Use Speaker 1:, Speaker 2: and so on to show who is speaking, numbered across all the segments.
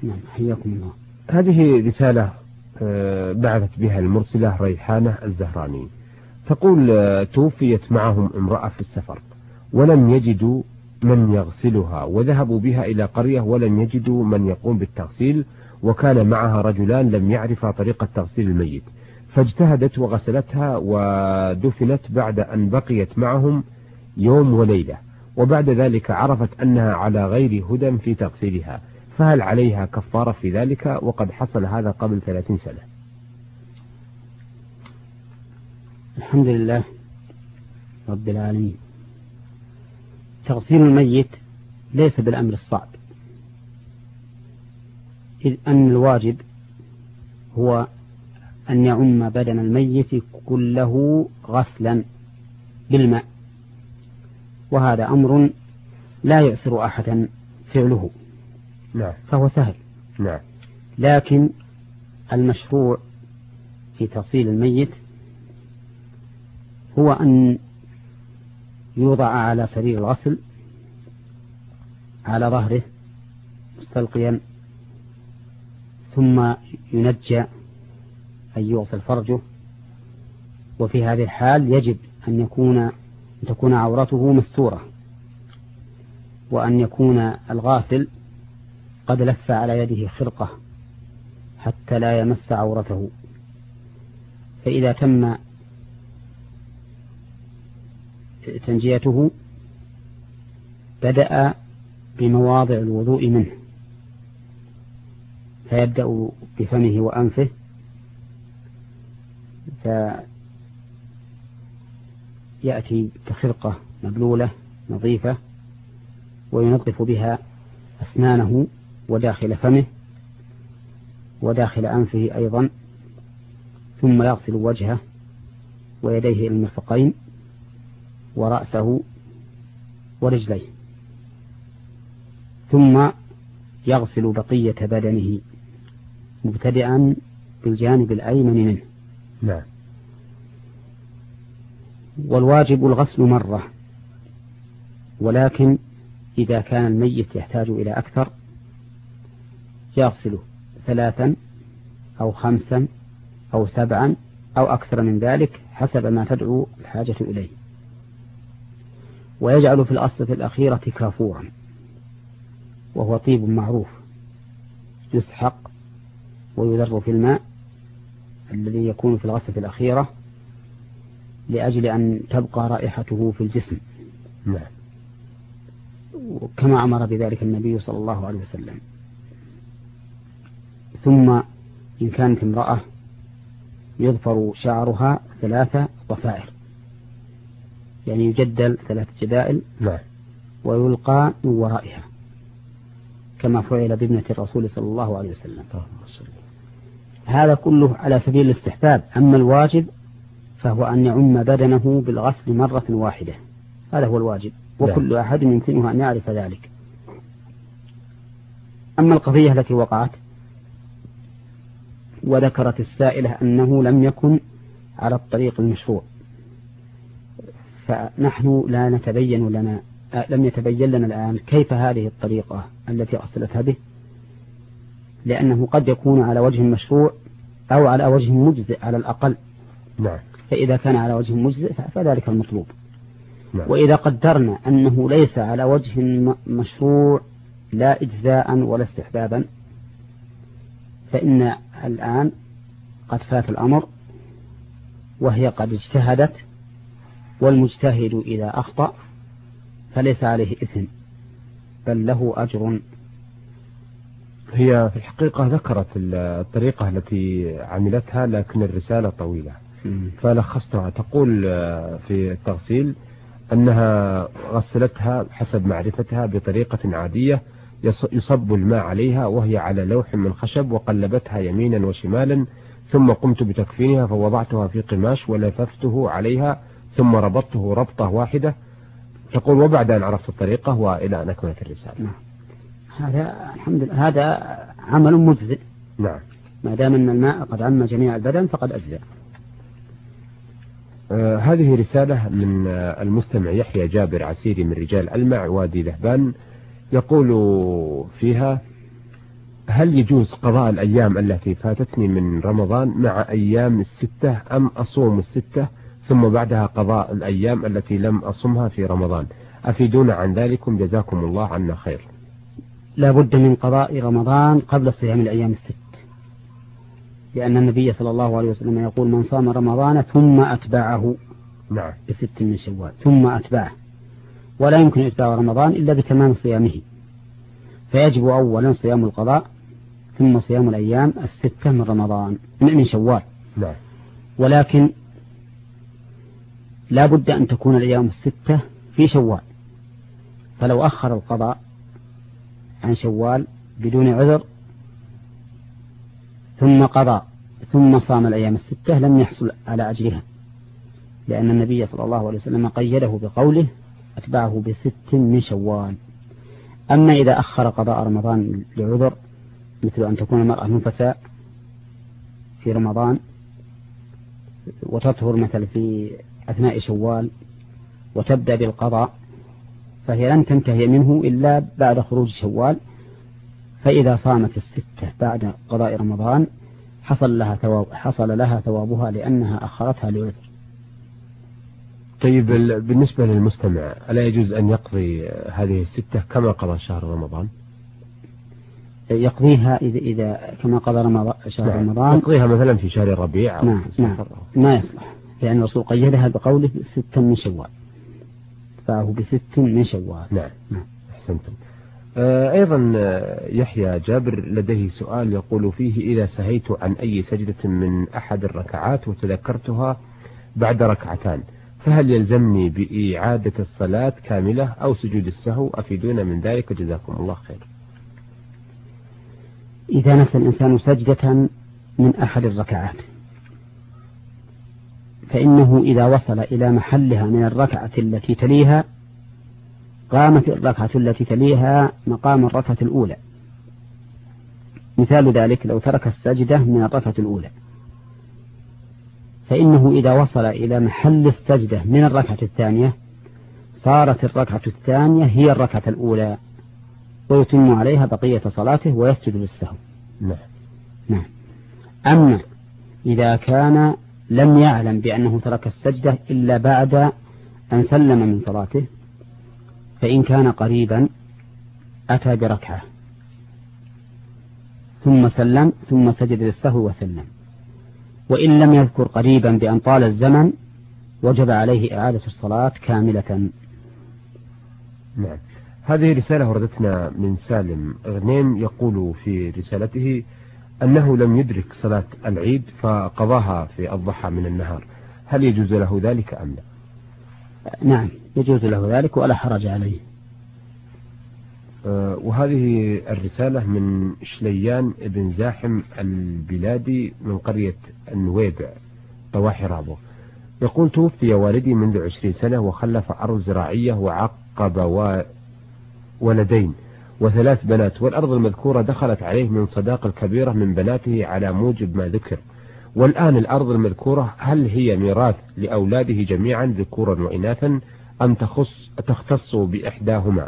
Speaker 1: نعم حياكم الله.
Speaker 2: هذه رسالة بعثت بها المرسلة ريحانة الزهراني، تقول توفيت معهم امرأة في السفر ولم يجدوا من يغسلها، وذهبوا بها إلى قرية ولم يجدوا من يقوم بالتغسيل، وكان معها رجلان لم يعرفا طريقة تغسيل الميت، فاجتهدت وغسلتها ودفنت بعد أن بقيت معهم يوم وليلة، وبعد ذلك عرفت أنها على غير هدى في تغسيلها، فهل عليها كفارة في ذلك؟ وقد حصل هذا قبل 30 سنة.
Speaker 1: الحمد لله رب العالمين. تغسيل الميت ليس بالأمر الصعب، إذ أن الواجب هو أن يعم بدن الميت كله غسلا بالماء، وهذا أمر لا يعسر أحدا فعله.
Speaker 2: نعم.
Speaker 1: فهو سهل.
Speaker 2: نعم.
Speaker 1: لكن المشروع في تغسيل الميت هو أن يوضع على سرير الغسل على ظهره مستلقيا، ثم ينجى أن يغسل فرجه، وفي هذه الحال يجب أن تكون عورته مستورة، وأن يكون الغاسل قد لف على يده خرقة حتى لا يمس عورته. فإذا تم تنجيته بدأ بمواضع الوضوء منه، فيبدأ بفمه وأنفه، فيأتي بخرقة مبلولة نظيفة وينظف بها أسنانه وداخل فمه وداخل أنفه أيضا، ثم يغسل وجهه ويديه إلى المرفقين ورأسه ورجليه، ثم يغسل بقية بدنه مبتدئا بالجانب الأيمن منه.
Speaker 2: نعم.
Speaker 1: والواجب الغسل مرة، ولكن إذا كان الميت يحتاج إلى أكثر يغسله 3 أو 5 أو 7 أو أكثر من ذلك حسب ما تدعو الحاجة إليه، ويجعل في الأصلة الأخيرة كافورا، وهو طيب معروف يسحق ويذر في الماء الذي يكون في الغسلة الأخيرة لأجل أن تبقى رائحته في الجسم.
Speaker 2: نعم.
Speaker 1: كما أمر بذلك النبي صلى الله عليه وسلم. ثم إن كانت امرأة يظفر شعرها 3 ضفائر، يعني يجدل 3 جدائل.
Speaker 2: نعم.
Speaker 1: ويلقى من ورائها كما فعل بابنة الرسول صلى الله عليه وسلم. هذا كله على سبيل الاستحباب. أما الواجب فهو أن يعم بدنه بالغسل مرة واحدة، هذا هو الواجب، وكل أحد يمكنه أن يعرف ذلك. أما القضية التي وقعت وذكرت السائلة أنه لم يكن على الطريق المشروع، فنحن لم يتبين لنا الآن كيف هذه الطريقة التي أصلتها به، لأنه قد يكون على وجه مشروع أو على وجه مجزئ على الأقل.
Speaker 2: نعم.
Speaker 1: فإذا كان على وجه مجزئ فذلك المطلوب.
Speaker 2: نعم.
Speaker 1: وإذا قدرنا أنه ليس على وجه مشروع لا إجزاء ولا استحبابا، فإن الآن قد فات الأمر وهي قد اجتهدت، والمجتهد إذا أخطأ فليس عليه إثم بل له أجر.
Speaker 2: هي في الحقيقة ذكرت الطريقة التي عملتها، لكن الرسالة طويلة فلخصتها. تقول في التغسيل أنها غسلتها حسب معرفتها بطريقة عادية، يصب الماء عليها وهي على لوح من خشب، وقلبتها يمينا وشمالا، ثم قمت بتكفينها فوضعتها في قماش ولففته عليها ثم ربطته ربطة واحدة. تقول وبعد أن عرفت الطريقة وإلى أن أكملت الرسالة.
Speaker 1: هذا الحمد لله هذا عمل مجزئ.
Speaker 2: نعم.
Speaker 1: ما دام أن الماء قد عم جميع البدن فقد أجزأ.
Speaker 2: هذه رسالة من المستمع يحيى جابر عسيري من رجال المع وادي ذهبان، يقول فيها: هل يجوز قضاء الأيام التي فاتتني من رمضان مع أيام الستة أم أصوم الستة ثم بعدها قضاء الأيام التي لم أصمها في رمضان؟ أفيدونا عن ذلكم جزاكم الله عنا خير.
Speaker 1: لا بد من قضاء رمضان قبل صيام الأيام الست، لأن النبي صلى الله عليه وسلم يقول: من صام رمضان ثم أتبعه
Speaker 2: نعم
Speaker 1: بست من شوال ثم أتبعه، ولا يمكن إتباع رمضان إلا بتمام صيامه، فيجب أولا صيام القضاء ثم صيام الأيام الستة من رمضان من شوال.
Speaker 2: نعم.
Speaker 1: ولكن لا بد أن تكون الأيام الستة في شوال، فلو أخر القضاء عن شوال بدون عذر ثم قضى ثم صام الأيام الستة لم يحصل على أجرها، لأن النبي صلى الله عليه وسلم قيده بقوله: أتبعه بست من شوال. أما إذا أخر قضاء رمضان لعذر، مثل أن تكون المرأة نفساء في رمضان وتطهر مثل في أثناء شوال وتبدأ بالقضاء، فهي لن تنتهي منه إلا بعد خروج شوال، فإذا صامت الستة بعد قضاء رمضان حصل لها ثوابها لأنها أخرتها لعذر.
Speaker 2: طيب بالنسبة للمستمع، ألا يجوز أن يقضي هذه الستة كما قضى شهر رمضان؟
Speaker 1: يقضيها إذا كما قضى شهر رمضان،
Speaker 2: يقضيها مثلا في شهر الربيع أو
Speaker 1: ما يصلح، لأن الرسول قيدها بقوله ست من شوال، فهو بست من شوال.
Speaker 2: نعم. أحسنتم. أيضا يحيى جابر لديه سؤال يقول فيه: إذا سهيت عن أي سجدة من أحد الركعات وتذكرتها بعد ركعتان، فهل يلزمني بإعادة الصلاة كاملة أو سجود السهو؟ أفيدونا من ذلك جزاكم الله خير.
Speaker 1: إذا نسى الإنسان سجدة من أحد الركعات فإنه إذا وصل إلى محلها من الركعة التي تليها قامت الركعة التي تليها مقام الركعة الأولى. مثال ذلك: لو ترك السجدة من الركعة الأولى، فإنه إذا وصل إلى محل السجدة من الركعة الثانية صارت الركعة الثانية هي الركعة الأولى، ويتم عليها بقية صلاته ويسجد للسهو. نعم. أما إذا كان لم يعلم بأنه ترك السجدة إلا بعد أن سلم من صلاته، فإن كان قريبا أتى بركعة ثم سلم ثم سجد للسهو وسلم، وإن لم يذكر قريبا بأن طال الزمن وجب عليه إعادة الصلاة كاملة.
Speaker 2: نعم. هذه رسالة وردتنا من سالم غنيم، يقول في رسالته أنه لم يدرك صلاة العيد فقضاها في الضحى من النهار، هل يجوز له ذلك أم لا؟
Speaker 1: نعم، يجوز له ذلك ولا حرج عليه.
Speaker 2: وهذه الرسالة من شليان بن زاحم البلادي من قرية النويبع طواحي رابو، يقول: توفي والدي منذ 20 سنة وخلف أرض زراعية وعقب ولدين و3 بنات، والأرض المذكورة دخلت عليه من صداقة الكبيرة من بناته على موجب ما ذكر، والآن الأرض المذكورة هل هي ميراث لأولاده جميعا ذكورا وإناثا أم تختص بإحداهما،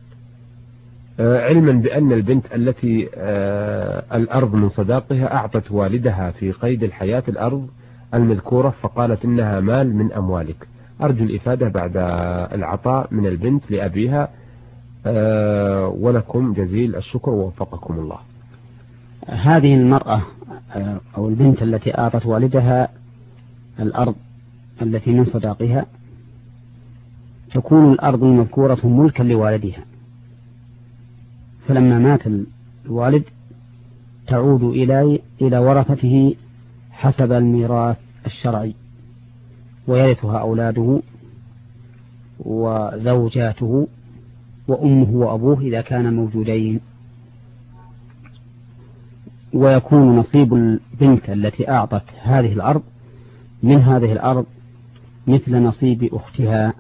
Speaker 2: علما بأن البنت التي الأرض من صداقها أعطت والدها في قيد الحياة الأرض المذكورة فقالت إنها مال من أموالك. أرجو الإفادة بعد العطاء من البنت لأبيها، ولكم جزيل الشكر ووفقكم الله.
Speaker 1: هذه المرأة أو البنت التي أعطت والدها الأرض التي من صداقها تكون الأرض المذكورة ملكا لوالدها، فلما مات الوالد تعود إلى ورثته حسب الميراث الشرعي، ويرثها أولاده وزوجاته وأمه وأبوه إذا كان موجودين، ويكون نصيب البنت التي أعطت هذه الأرض من هذه الأرض مثل نصيب أختها،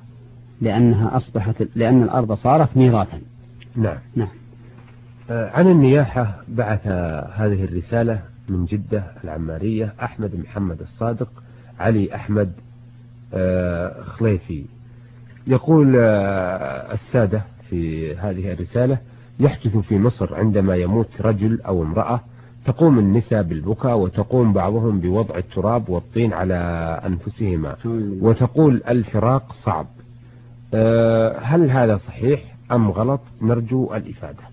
Speaker 1: لأن الأرض صارت ميراثا.
Speaker 2: نعم. عن النياحة بعث هذه الرسالة من جدة العمارية أحمد محمد الصادق علي أحمد خليفي، يقول السادة في هذه الرسالة: يحدث في مصر عندما يموت رجل أو امرأة، تقوم النساء بالبكاء وتقوم بعضهم بوضع التراب والطين على أنفسهما وتقول الفراق صعب. هل هذا صحيح أم غلط؟ نرجو الإفادة.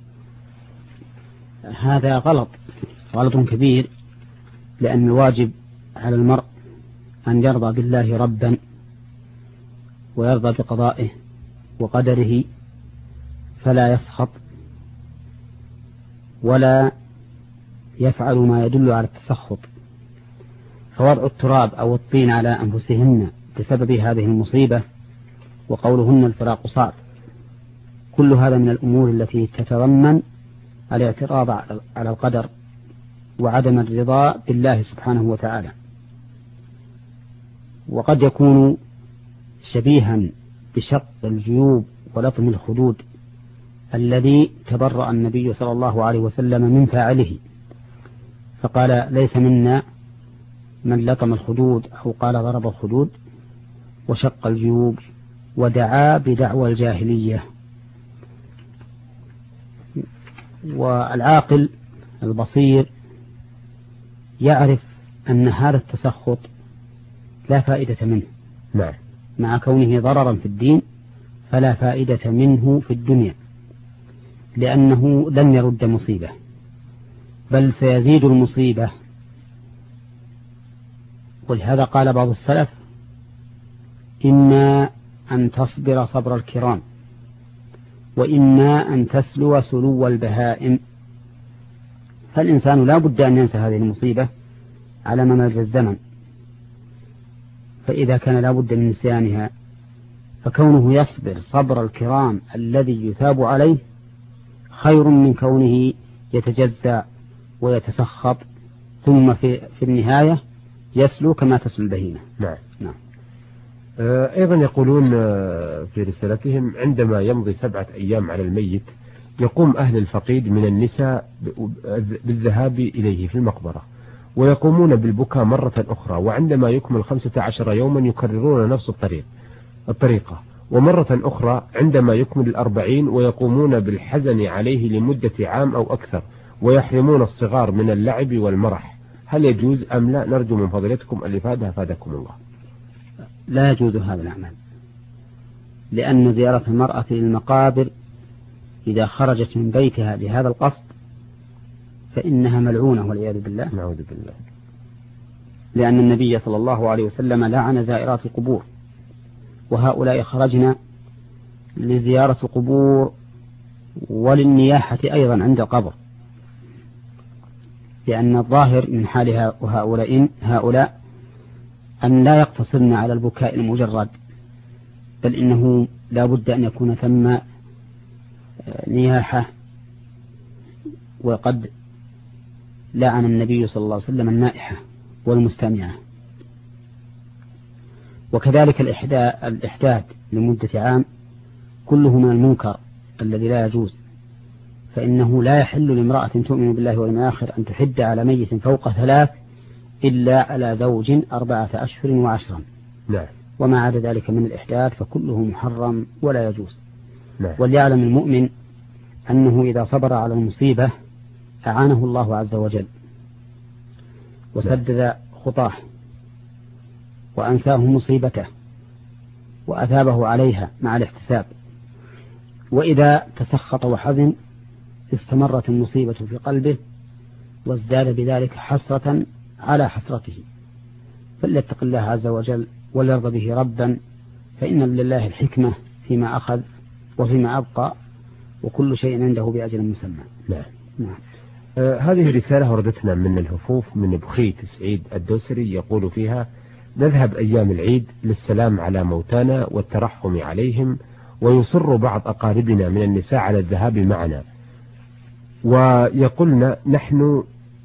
Speaker 1: هذا غلط كبير، لأن الواجب على المرء أن يرضى بالله ربا ويرضى بقضائه وقدره، فلا يسخط ولا يفعل ما يدل على التسخط. فوضع التراب أو الطين على أنفسهن بسبب هذه المصيبة وقولهن الفراق صعب، كل هذا من الأمور التي تتضمن الاعتراض على القدر وعدم الرضا بالله سبحانه وتعالى، وقد يكون شبيها بشق الجيوب ولطم الخدود الذي تبرأ النبي صلى الله عليه وسلم من فاعله، فقال ليس منا من لطم الخدود، أو قال ضرب الخدود وشق الجيوب ودعا بدعوى الجاهلية. والعاقل البصير يعرف أن هذا التسخط لا فائدة منه، مع كونه ضررا في الدين فلا فائدة منه في الدنيا، لأنه لن يرد مصيبة بل سيزيد المصيبة. ولهذا قال بعض السلف: إما أن تصبر صبر الكرام، وإما أن تسلو سلو البهائم. فالإنسان لا بد أن ينسى هذه المصيبة على ممر الزمن، فإذا كان لا بد من نسيانها فكونه يصبر صبر الكرام الذي يثاب عليه خير من كونه يتجزع ويتسخط ثم في النهاية يسلو كما تسلو البهيمة.
Speaker 2: نعم. أيضا يقولون في رسالتهم: عندما يمضي 7 أيام على الميت يقوم أهل الفقيد من النساء بالذهاب إليه في المقبرة ويقومون بالبكاء مرة أخرى، وعندما يكمل 15 يوما يكررون نفس الطريقة، ومرة أخرى عندما يكمل 40 ويقومون بالحزن عليه لمدة عام أو أكثر، ويحرمون الصغار من اللعب والمرح. هل يجوز أم لا؟ نرجو من فضيلتكم الإفادة، أفادكم الله.
Speaker 1: لا يجوز هذا العمل، لأن زيارة المرأة للمقابر إذا خرجت من بيتها لهذا القصد فإنها ملعونة والعياذ بالله.
Speaker 2: نعوذ بالله.
Speaker 1: لأن النبي صلى الله عليه وسلم لعن زائرات القبور، وهؤلاء خرجنا لزيارة القبور وللنياحة أيضا عند القبر، لأن الظاهر من حال هؤلاء أن لا يقتصرن على البكاء المجرد، بل إنه لا بد أن يكون ثم نياحة. وقد لعن النبي صلى الله عليه وسلم النائحة والمستمعة. وكذلك الإحداث لمدة عام كله من المنكر الذي لا يجوز، فإنه لا يحل لامرأة تؤمن بالله واليوم الآخر أن تحد على ميت فوق 3 إلا على زوج 4 أشهر و10. وما عدا ذلك من الإحداث فكله محرم ولا يجوز. وليعلم المؤمن أنه إذا صبر على المصيبة أعانه الله عز وجل وسدد خطاه وأنساه مصيبته وأثابه عليها مع الاحتساب. وإذا تسخط وحزن استمرت المصيبة في قلبه وازداد بذلك حسرة على حسرته، فليتق الله عز وجل وليرضى به ربا، فإن لله الحكمة فيما أخذ وفيما أبقى، وكل شيء عنده بأجل مسمى.
Speaker 2: نعم. هذه رسالة وردتنا من الهفوف من بخيت سعيد الدوسري، يقول فيها: نذهب أيام العيد للسلام على موتانا والترحم عليهم، ويصر بعض أقاربنا من النساء على الذهاب معنا، ويقولن نحن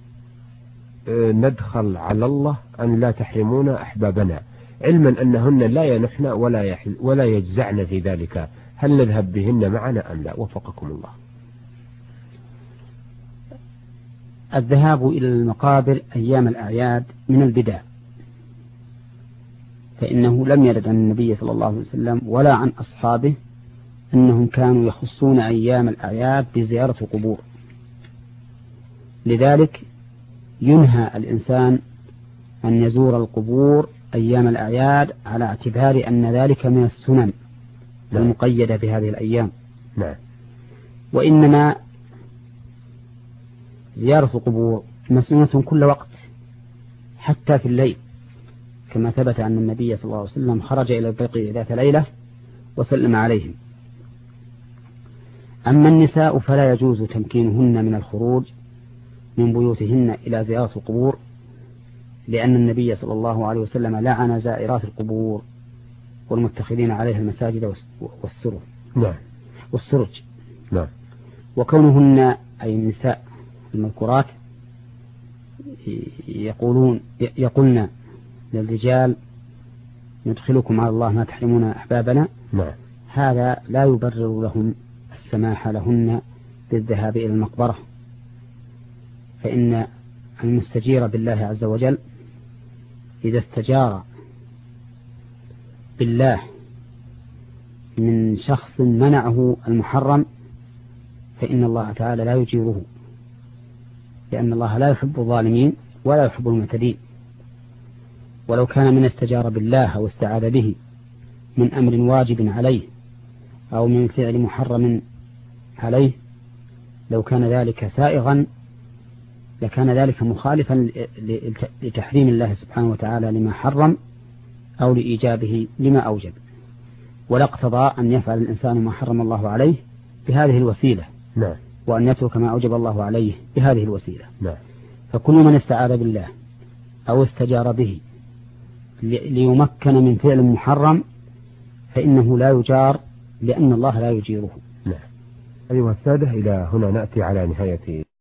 Speaker 2: ندخل على الله أن لا تحرمونا أحبابنا، علما أنهن لا ينحن ولا يجزعن في ذلك. هل نذهب بهن معنا أم لا؟ وفقكم الله.
Speaker 1: الذهاب إلى المقابر أيام الأعياد من البدع، فإنه لم يرد عن النبي صلى الله عليه وسلم ولا عن أصحابه أنهم كانوا يخصون أيام الأعياد بزيارة القبور، لذلك ينهى الإنسان أن يزور القبور أيام الأعياد على اعتبار أن ذلك من السنن المقيدة بهذه الأيام. وإنما زيارة القبور مسنونة كل وقت حتى في الليل، كما ثبت أن النبي صلى الله عليه وسلم خرج إلى البقيع ذات ليلة وسلم عليهم. أما النساء فلا يجوز تمكينهن من الخروج من بيوتهن إلى زيارة القبور، لأن النبي صلى الله عليه وسلم لعن زائرات القبور والمتخذين عليها المساجد والسرج. وكونهن أي النساء المذكورات يقولن للرجال ندخلكم على الله ما تحرمون أحبابنا، هذا لا يبرر لهم السماح لهن بالذهاب إلى المقبرة، فإن المستجير بالله عز وجل إذا استجار بالله من شخص منعه المحرم فإن الله تعالى لا يجيره، لأن الله لا يحب الظالمين ولا يحب المعتدين. ولو كان من استجار بالله أو استعاذ به من أمر واجب عليه أو من فعل محرم عليه، لو كان ذلك سائغا لكان ذلك مخالفا لتحريم الله سبحانه وتعالى لما حرم أو لإيجابه لما أوجب، ولا اقتضى أن يفعل الإنسان ما حرم الله عليه بهذه الوسيلة، وأن يترك ما أوجب الله عليه بهذه الوسيلة. فكل من استعاذ بالله أو استجار به ليمكن من فعل محرم فإنه لا يجار، لأن الله لا يجيره.
Speaker 2: أيها السادة، إلى هنا نأتي على نهاية